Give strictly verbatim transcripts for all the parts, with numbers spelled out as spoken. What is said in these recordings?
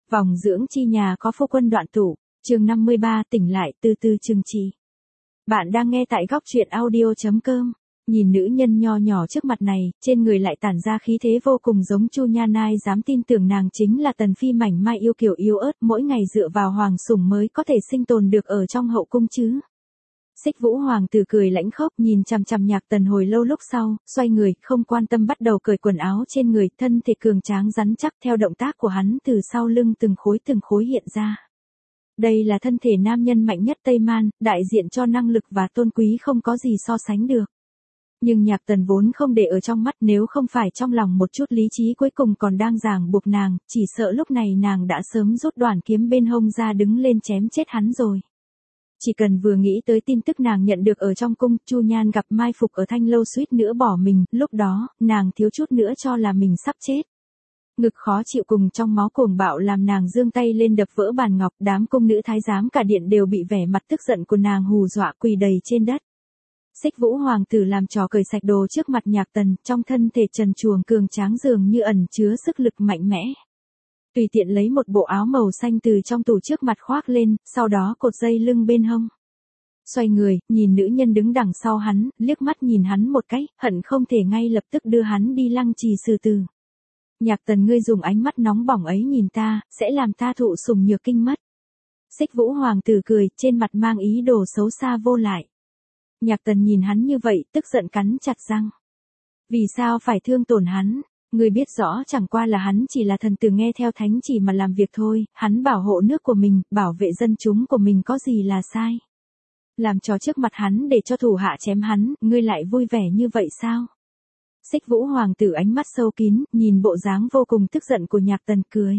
Vòng dưỡng chi nhà có phu quân đoạn tụ, chương năm mươi ba tỉnh lại từ từ trừng trị. Bạn đang nghe tại góc truyện audio.com. Nhìn nữ nhân nho nhỏ trước mặt này, trên người lại tản ra khí thế vô cùng giống Chu Nhan, ai dám tin tưởng nàng chính là tần phi mảnh mai yêu kiều yếu ớt, mỗi ngày dựa vào hoàng sủng mới có thể sinh tồn được ở trong hậu cung chứ. Xích Vũ hoàng tử cười lãnh khốc nhìn chằm chằm Nhạc Tần hồi lâu, lúc sau, xoay người, không quan tâm bắt đầu cởi quần áo trên người, thân thể cường tráng rắn chắc theo động tác của hắn từ sau lưng từng khối từng khối hiện ra. Đây là thân thể nam nhân mạnh nhất Tây Man, đại diện cho năng lực và tôn quý không có gì so sánh được. Nhưng Nhạc Tần vốn không để ở trong mắt, nếu không phải trong lòng một chút lý trí cuối cùng còn đang ràng buộc nàng, chỉ sợ lúc này nàng đã sớm rút đoản kiếm bên hông ra đứng lên chém chết hắn rồi. Chỉ cần vừa nghĩ tới tin tức nàng nhận được ở trong cung, Chu Nhan gặp mai phục ở Thanh Lâu suýt nữa bỏ mình, lúc đó, nàng thiếu chút nữa cho là mình sắp chết. Ngực khó chịu cùng trong máu cuồng bạo làm nàng giương tay lên đập vỡ bàn ngọc, đám cung nữ thái giám cả điện đều bị vẻ mặt tức giận của nàng hù dọa quỳ đầy trên đất. Xích Vũ hoàng tử làm trò cởi sạch đồ trước mặt Nhạc Tần, trong thân thể trần truồng cường tráng dường như ẩn chứa sức lực mạnh mẽ. Tùy tiện lấy một bộ áo màu xanh từ trong tủ trước mặt khoác lên, sau đó cột dây lưng bên hông. Xoay người, nhìn nữ nhân đứng đằng sau hắn, liếc mắt nhìn hắn một cái, hận không thể ngay lập tức đưa hắn đi lăng trì xử tử. Nhạc Tần, ngươi dùng ánh mắt nóng bỏng ấy nhìn ta, sẽ làm ta thụ sủng nhược kinh mất. Xích Vũ hoàng tử cười, trên mặt mang ý đồ xấu xa vô lại. Nhạc Tần nhìn hắn như vậy, tức giận cắn chặt răng. Vì sao phải thương tổn hắn? Ngươi biết rõ chẳng qua là hắn chỉ là thần tử nghe theo thánh chỉ mà làm việc thôi, hắn bảo hộ nước của mình, bảo vệ dân chúng của mình có gì là sai. Làm trò trước mặt hắn để cho thủ hạ chém hắn, ngươi lại vui vẻ như vậy sao? Xích Vũ hoàng tử ánh mắt sâu kín, nhìn bộ dáng vô cùng tức giận của Nhạc Tần cười.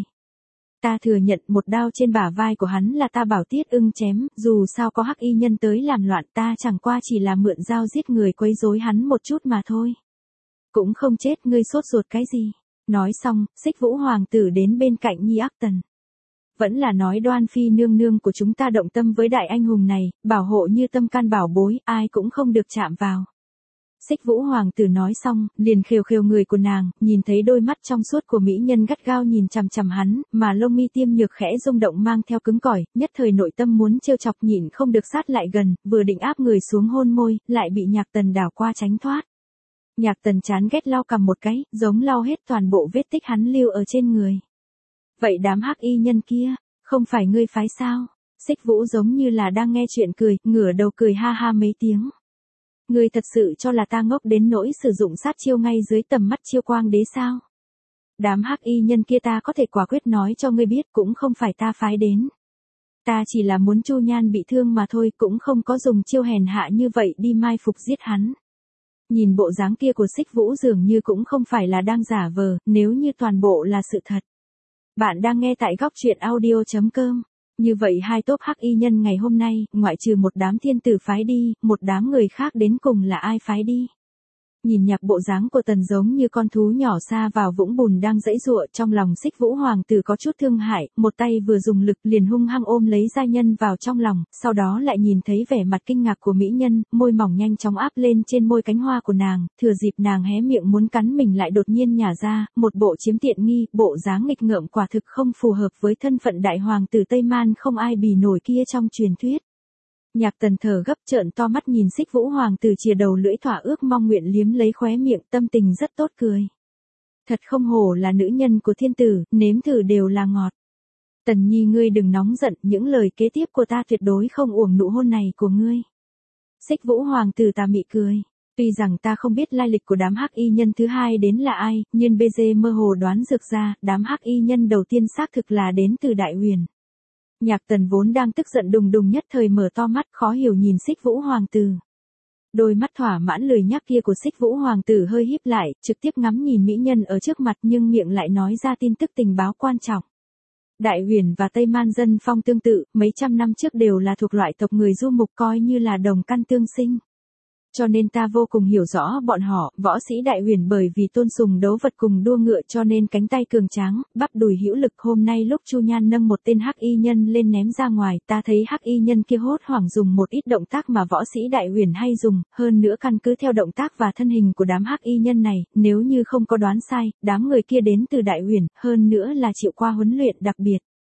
Ta thừa nhận một đao trên bả vai của hắn là ta bảo Tiết Ưng chém, dù sao có hắc y nhân tới làm loạn, ta chẳng qua chỉ là mượn dao giết người quấy rối hắn một chút mà thôi. Cũng không chết, ngươi sốt ruột cái gì? Nói xong, Xích Vũ hoàng tử đến bên cạnh Nhi Ác Tần. Vẫn là nói Đoan phi nương nương của chúng ta động tâm với đại anh hùng này, bảo hộ như tâm can bảo bối, ai cũng không được chạm vào. Xích Vũ hoàng tử nói xong, liền khều khều người của nàng, nhìn thấy đôi mắt trong suốt của mỹ nhân gắt gao nhìn chằm chằm hắn, mà lông mi tiêm nhược khẽ rung động mang theo cứng cỏi, nhất thời nội tâm muốn trêu chọc nhịn không được sát lại gần, vừa định áp người xuống hôn môi, lại bị Nhạc Tần đảo qua tránh thoát. Nhạc Tần chán ghét lau cằm một cái, giống lau hết toàn bộ vết tích hắn lưu ở trên người. Vậy đám hắc y nhân kia, không phải ngươi phái sao? Xích Vũ giống như là đang nghe chuyện cười, ngửa đầu cười ha ha mấy tiếng. Ngươi thật sự cho là ta ngốc đến nỗi sử dụng sát chiêu ngay dưới tầm mắt Chiêu Quang đế sao? Đám hắc y nhân kia ta có thể quả quyết nói cho ngươi biết, cũng không phải ta phái đến. Ta chỉ là muốn Chu Nhan bị thương mà thôi, cũng không có dùng chiêu hèn hạ như vậy đi mai phục giết hắn. Nhìn bộ dáng kia của Xích Vũ dường như cũng không phải là đang giả vờ, nếu như toàn bộ là sự thật. Bạn đang nghe tại góc truyện audio.com. Như vậy hai tốp hắc y nhân ngày hôm nay, ngoại trừ một đám thiên tử phái đi, một đám người khác đến cùng là ai phái đi? Nhìn Nhạc bộ dáng của Tần giống như con thú nhỏ sa vào vũng bùn đang giãy giụa, trong lòng Xích Vũ hoàng tử có chút thương hại, một tay vừa dùng lực liền hung hăng ôm lấy gia nhân vào trong lòng, sau đó lại nhìn thấy vẻ mặt kinh ngạc của mỹ nhân, môi mỏng nhanh chóng áp lên trên môi cánh hoa của nàng, thừa dịp nàng hé miệng muốn cắn mình lại đột nhiên nhả ra, một bộ chiếm tiện nghi, bộ dáng nghịch ngợm quả thực không phù hợp với thân phận đại hoàng tử Tây Man không ai bì nổi kia trong truyền thuyết. Nhạc Tần thở gấp trợn to mắt nhìn Xích Vũ hoàng tử chìa đầu lưỡi thỏa ước mong nguyện liếm lấy khóe miệng, tâm tình rất tốt cười. Thật không hổ là nữ nhân của thiên tử, nếm thử đều là ngọt. Tần nhi ngươi đừng nóng giận, những lời kế tiếp của ta tuyệt đối không uổng nụ hôn này của ngươi. Xích Vũ hoàng tử tà mị cười. Tuy rằng ta không biết lai lịch của đám hắc y nhân thứ hai đến là ai, nhưng bê dê mơ hồ đoán được ra, đám hắc y nhân đầu tiên xác thực là đến từ Đại Huyền. Nhạc Tần vốn đang tức giận đùng đùng nhất thời mở to mắt khó hiểu nhìn Xích Vũ hoàng tử. Đôi mắt thỏa mãn lười nhác kia của Xích Vũ hoàng tử hơi híp lại, trực tiếp ngắm nhìn mỹ nhân ở trước mặt nhưng miệng lại nói ra tin tức tình báo quan trọng. Đại Huyền và Tây Man dân phong tương tự, mấy trăm năm trước đều là thuộc loại tộc người du mục coi như là đồng căn tương sinh. Cho nên ta vô cùng hiểu rõ bọn họ, võ sĩ Đại Huyền bởi vì tôn sùng đấu vật cùng đua ngựa cho nên cánh tay cường tráng, bắp đùi hữu lực. Hôm nay lúc Chu Nhan nâng một tên hắc y nhân lên ném ra ngoài, ta thấy hắc y nhân kia hốt hoảng dùng một ít động tác mà võ sĩ Đại Huyền hay dùng, hơn nữa căn cứ theo động tác và thân hình của đám hắc y nhân này, nếu như không có đoán sai, đám người kia đến từ Đại Huyền, hơn nữa là chịu qua huấn luyện đặc biệt.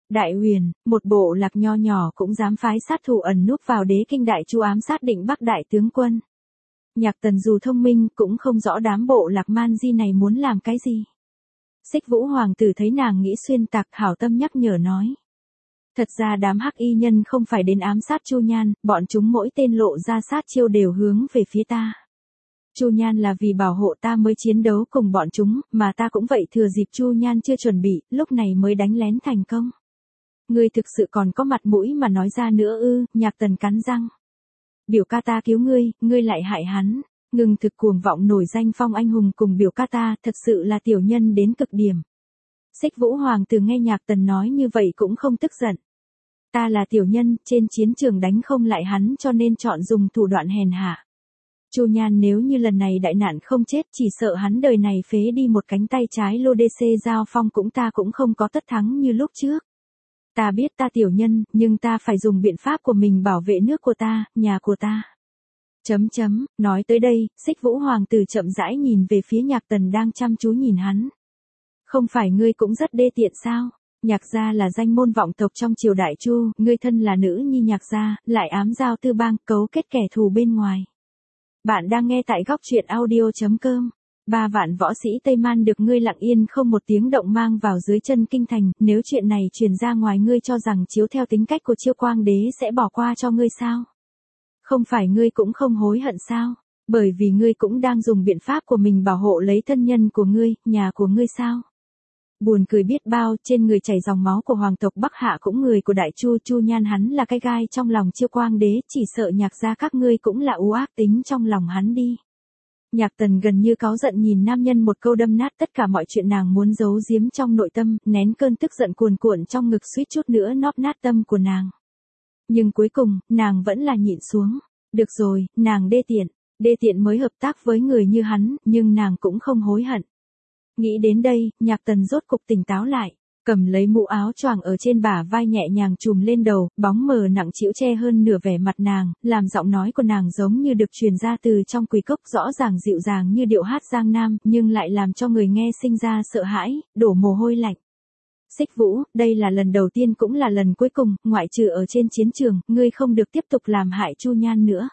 Đại Huyền, một bộ lạc nho nhỏ cũng dám phái sát thủ ẩn núp vào đế kinh Đại Chu ám sát Định Bắc đại tướng quân. Nhạc Tần dù thông minh cũng không rõ đám bộ lạc man di này muốn làm cái gì. Xích Vũ hoàng tử thấy nàng nghĩ xuyên tạc, hảo tâm nhắc nhở nói. Thật ra đám hắc y nhân không phải đến ám sát Chu Nhan, bọn chúng mỗi tên lộ ra sát chiêu đều hướng về phía ta. Chu Nhan là vì bảo hộ ta mới chiến đấu cùng bọn chúng, mà ta cũng vậy, thừa dịp Chu Nhan chưa chuẩn bị, lúc này mới đánh lén thành công. Ngươi thực sự còn có mặt mũi mà nói ra nữa ư? Nhạc Tần cắn răng. Biểu ca ta cứu ngươi, ngươi lại hại hắn. Ngừng thực cuồng vọng nổi danh phong anh hùng cùng biểu ca ta, thật sự là tiểu nhân đến cực điểm. Xích Vũ hoàng tử nghe Nhạc Tần nói như vậy cũng không tức giận. Ta là tiểu nhân, trên chiến trường đánh không lại hắn cho nên chọn dùng thủ đoạn hèn hạ. Chu Nhan nếu như lần này đại nạn không chết, chỉ sợ hắn đời này phế đi một cánh tay trái, lô đê xê giao phong cũng ta cũng không có tất thắng như lúc trước. Ta biết ta tiểu nhân, nhưng ta phải dùng biện pháp của mình bảo vệ nước của ta, nhà của ta. Chấm chấm, nói tới đây, Xích Vũ hoàng tử chậm rãi nhìn về phía Nhạc Tần đang chăm chú nhìn hắn. Không phải ngươi cũng rất đê tiện sao? Nhạc gia là danh môn vọng tộc trong triều Đại Chu, ngươi thân là nữ nhi Nhạc gia, lại ám giao tư bang, cấu kết kẻ thù bên ngoài. Bạn đang nghe tại góc truyện audio chấm com. Ba vạn võ sĩ Tây Man được ngươi lặng yên không một tiếng động mang vào dưới chân kinh thành, nếu chuyện này truyền ra ngoài, ngươi cho rằng chiếu theo tính cách của Chiêu Quang đế sẽ bỏ qua cho ngươi sao? Không phải ngươi cũng không hối hận sao? Bởi vì ngươi cũng đang dùng biện pháp của mình bảo hộ lấy thân nhân của ngươi, nhà của ngươi sao? Buồn cười biết bao, trên người chảy dòng máu của hoàng tộc Bắc Hạ cũng người của Đại Chu. Chu Nhan hắn là cái gai trong lòng Chiêu Quang đế, chỉ sợ Nhạc gia các ngươi cũng là u ác tính trong lòng hắn đi. Nhạc Tần gần như cáu giận nhìn nam nhân một câu đâm nát tất cả mọi chuyện nàng muốn giấu giếm trong nội tâm, nén cơn tức giận cuồn cuộn trong ngực suýt chút nữa nóp nát tâm của nàng. Nhưng cuối cùng, nàng vẫn là nhịn xuống. Được rồi, nàng đê tiện, đê tiện mới hợp tác với người như hắn, nhưng nàng cũng không hối hận. Nghĩ đến đây, Nhạc Tần rốt cục tỉnh táo lại, cầm lấy mũ áo choàng ở trên bả vai nhẹ nhàng trùm lên đầu, bóng mờ nặng trĩu che hơn nửa vẻ mặt nàng, làm giọng nói của nàng giống như được truyền ra từ trong quỳ cốc, rõ ràng dịu dàng như điệu hát Giang Nam, nhưng lại làm cho người nghe sinh ra sợ hãi, đổ mồ hôi lạnh. Xích Vũ, đây là lần đầu tiên cũng là lần cuối cùng, ngoại trừ ở trên chiến trường, ngươi không được tiếp tục làm hại Chu Nhan nữa.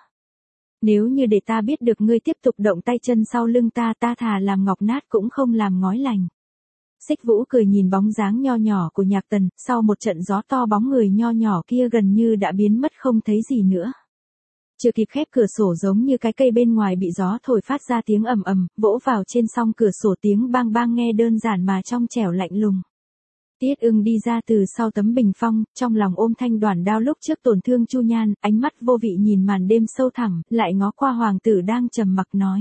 Nếu như để ta biết được ngươi tiếp tục động tay chân sau lưng ta, ta thà làm ngọc nát cũng không làm ngói lành. Xích Vũ cười nhìn bóng dáng nho nhỏ của Nhạc Tần, sau một trận gió to bóng người nho nhỏ kia gần như đã biến mất không thấy gì nữa. Chưa kịp khép cửa sổ, giống như cái cây bên ngoài bị gió thổi phát ra tiếng ầm ầm, vỗ vào trên song cửa sổ, tiếng bang bang nghe đơn giản mà trong trẻo lạnh lùng. Tiết Ưng đi ra từ sau tấm bình phong, trong lòng ôm thanh đoàn đao lúc trước tổn thương Chu Nhan, ánh mắt vô vị nhìn màn đêm sâu thẳm, lại ngó qua hoàng tử đang trầm mặc nói.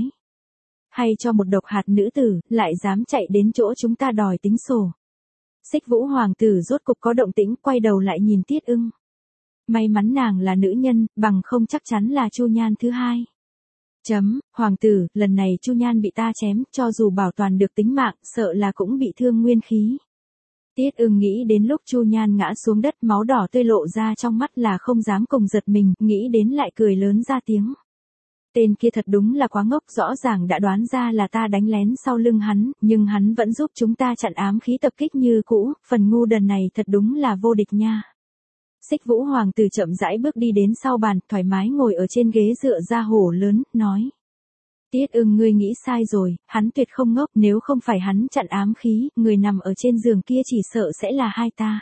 Hay cho một độc hạt nữ tử, lại dám chạy đến chỗ chúng ta đòi tính sổ. Xích Vũ hoàng tử rốt cục có động tĩnh, quay đầu lại nhìn Tiết Ưng. May mắn nàng là nữ nhân, bằng không chắc chắn là Chu Nhan thứ hai. Chấm, hoàng tử, lần này Chu Nhan bị ta chém, cho dù bảo toàn được tính mạng, sợ là cũng bị thương nguyên khí. Tiết Ưng nghĩ đến lúc Chu Nhan ngã xuống đất, máu đỏ tươi lộ ra trong mắt là không dám cùng giật mình, nghĩ đến lại cười lớn ra tiếng. Tên kia thật đúng là quá ngốc, rõ ràng đã đoán ra là ta đánh lén sau lưng hắn, nhưng hắn vẫn giúp chúng ta chặn ám khí tập kích như cũ, phần ngu đần này thật đúng là vô địch nha. Xích Vũ hoàng tử chậm rãi bước đi đến sau bàn, thoải mái ngồi ở trên ghế dựa da hổ lớn, nói. Tiết Ưng, ngươi nghĩ sai rồi, hắn tuyệt không ngốc, nếu không phải hắn chặn ám khí, người nằm ở trên giường kia chỉ sợ sẽ là hai ta.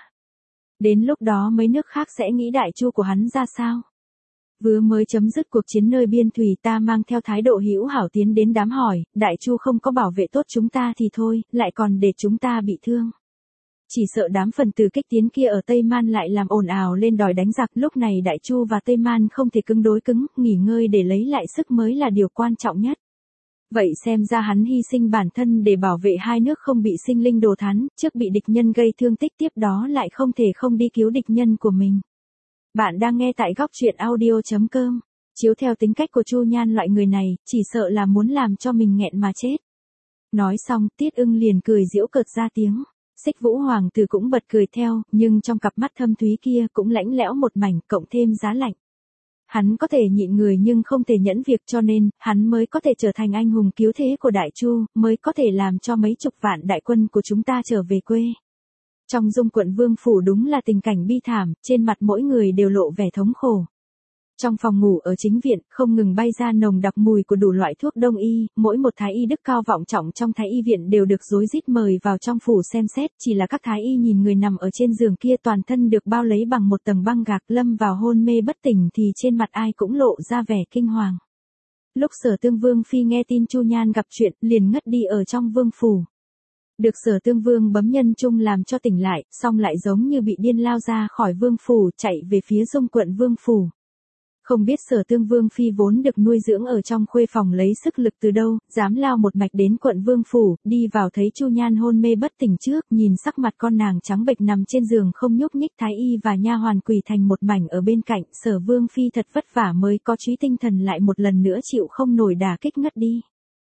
Đến lúc đó mấy nước khác sẽ nghĩ Đại Chu của hắn ra sao? Vừa mới chấm dứt cuộc chiến nơi biên thủy, ta mang theo thái độ hữu hảo tiến đến đám hỏi, Đại Chu không có bảo vệ tốt chúng ta thì thôi, lại còn để chúng ta bị thương. Chỉ sợ đám phần tử kích tiến kia ở Tây Man lại làm ồn ào lên đòi đánh giặc, lúc này Đại Chu và Tây Man không thể cứng đối cứng, nghỉ ngơi để lấy lại sức mới là điều quan trọng nhất. Vậy xem ra hắn hy sinh bản thân để bảo vệ hai nước không bị sinh linh đồ thán, trước bị địch nhân gây thương tích, tiếp đó lại không thể không đi cứu địch nhân của mình. Bạn đang nghe tại góc truyện audio chấm com. Chiếu theo tính cách của Chu Nhan, loại người này, chỉ sợ là muốn làm cho mình nghẹn mà chết. Nói xong, Tiết Ưng liền cười giễu cợt ra tiếng. Xích Vũ hoàng tử cũng bật cười theo, nhưng trong cặp mắt thâm thúy kia cũng lãnh lẽo một mảnh, cộng thêm giá lạnh. Hắn có thể nhịn người nhưng không thể nhẫn việc, cho nên, hắn mới có thể trở thành anh hùng cứu thế của Đại Chu, mới có thể làm cho mấy chục vạn đại quân của chúng ta trở về quê. Trong Dung quận Vương phủ đúng là tình cảnh bi thảm, trên mặt mỗi người đều lộ vẻ thống khổ. Trong phòng ngủ ở chính viện, không ngừng bay ra nồng đặc mùi của đủ loại thuốc đông y, mỗi một thái y đức cao vọng trọng trong thái y viện đều được rối rít mời vào trong phủ xem xét, chỉ là các thái y nhìn người nằm ở trên giường kia toàn thân được bao lấy bằng một tầng băng gạc lâm vào hôn mê bất tỉnh thì trên mặt ai cũng lộ ra vẻ kinh hoàng. Lúc Sở Tương Vương phi nghe tin Chu Nhan gặp chuyện, liền ngất đi ở trong vương phủ. Được Sở Tương Vương bấm nhân chung làm cho tỉnh lại, xong lại giống như bị điên lao ra khỏi vương phủ, chạy về phía Dung quận Vương phủ. Không biết Sở Tương Vương phi vốn được nuôi dưỡng ở trong khuê phòng lấy sức lực từ đâu, dám lao một mạch đến quận Vương phủ, đi vào thấy Chu Nhan hôn mê bất tỉnh trước, nhìn sắc mặt con nàng trắng bệch nằm trên giường không nhúc nhích, thái y và nha hoàn quỳ thành một mảnh ở bên cạnh, Sở Vương phi thật vất vả mới có trí tinh thần lại một lần nữa chịu không nổi đả kích ngất đi.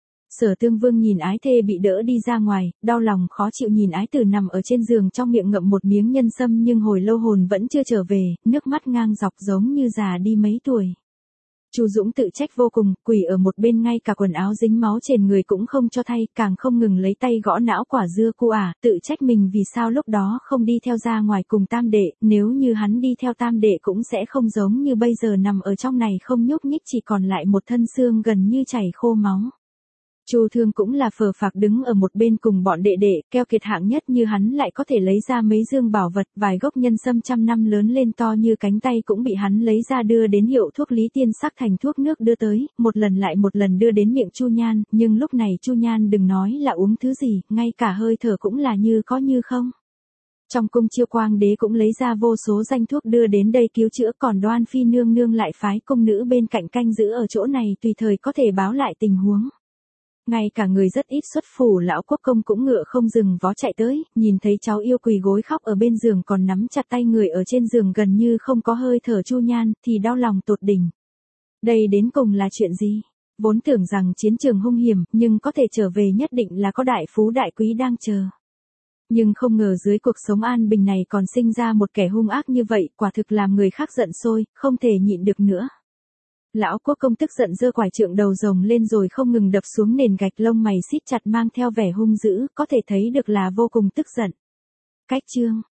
Sở Tương Vương nhìn ái thê bị đỡ đi ra ngoài, đau lòng khó chịu nhìn ái tử nằm ở trên giường trong miệng ngậm một miếng nhân sâm nhưng hồi lâu hồn vẫn chưa trở về, nước mắt ngang dọc giống như già đi mấy tuổi. Chu Dũng tự trách vô cùng, quỳ ở một bên ngay cả quần áo dính máu trên người cũng không cho thay, càng không ngừng lấy tay gõ não quả dưa cu ả, tự trách mình vì sao lúc đó không đi theo ra ngoài cùng tam đệ, nếu như hắn đi theo tam đệ cũng sẽ không giống như bây giờ nằm ở trong này không nhúc nhích chỉ còn lại một thân xương gần như chảy khô máu. Chu Thương cũng là phờ phạc đứng ở một bên cùng bọn đệ đệ, keo kiệt hạng nhất như hắn lại có thể lấy ra mấy dương bảo vật, vài gốc nhân sâm trăm năm lớn lên to như cánh tay cũng bị hắn lấy ra đưa đến hiệu thuốc Lý Tiên sắc thành thuốc nước đưa tới, một lần lại một lần đưa đến miệng Chu Nhan, nhưng lúc này Chu Nhan đừng nói là uống thứ gì, ngay cả hơi thở cũng là như có như không. Trong cung Chiêu Quang đế cũng lấy ra vô số danh thuốc đưa đến đây cứu chữa, còn Đoan phi nương nương lại phái cung nữ bên cạnh canh giữ ở chỗ này tùy thời có thể báo lại tình huống. Ngay cả người rất ít xuất phủ lão quốc công cũng ngựa không dừng vó chạy tới, nhìn thấy cháu yêu quỳ gối khóc ở bên giường còn nắm chặt tay người ở trên giường gần như không có hơi thở Chu Nhan, thì đau lòng tột đỉnh. Đây đến cùng là chuyện gì? Vốn tưởng rằng chiến trường hung hiểm, nhưng có thể trở về nhất định là có đại phú đại quý đang chờ. Nhưng không ngờ dưới cuộc sống an bình này còn sinh ra một kẻ hung ác như vậy, quả thực làm người khác giận sôi, không thể nhịn được nữa. Lão quốc công tức giận giơ quải trượng đầu rồng lên rồi không ngừng đập xuống nền gạch, lông mày siết chặt mang theo vẻ hung dữ, có thể thấy được là vô cùng tức giận. Cách chương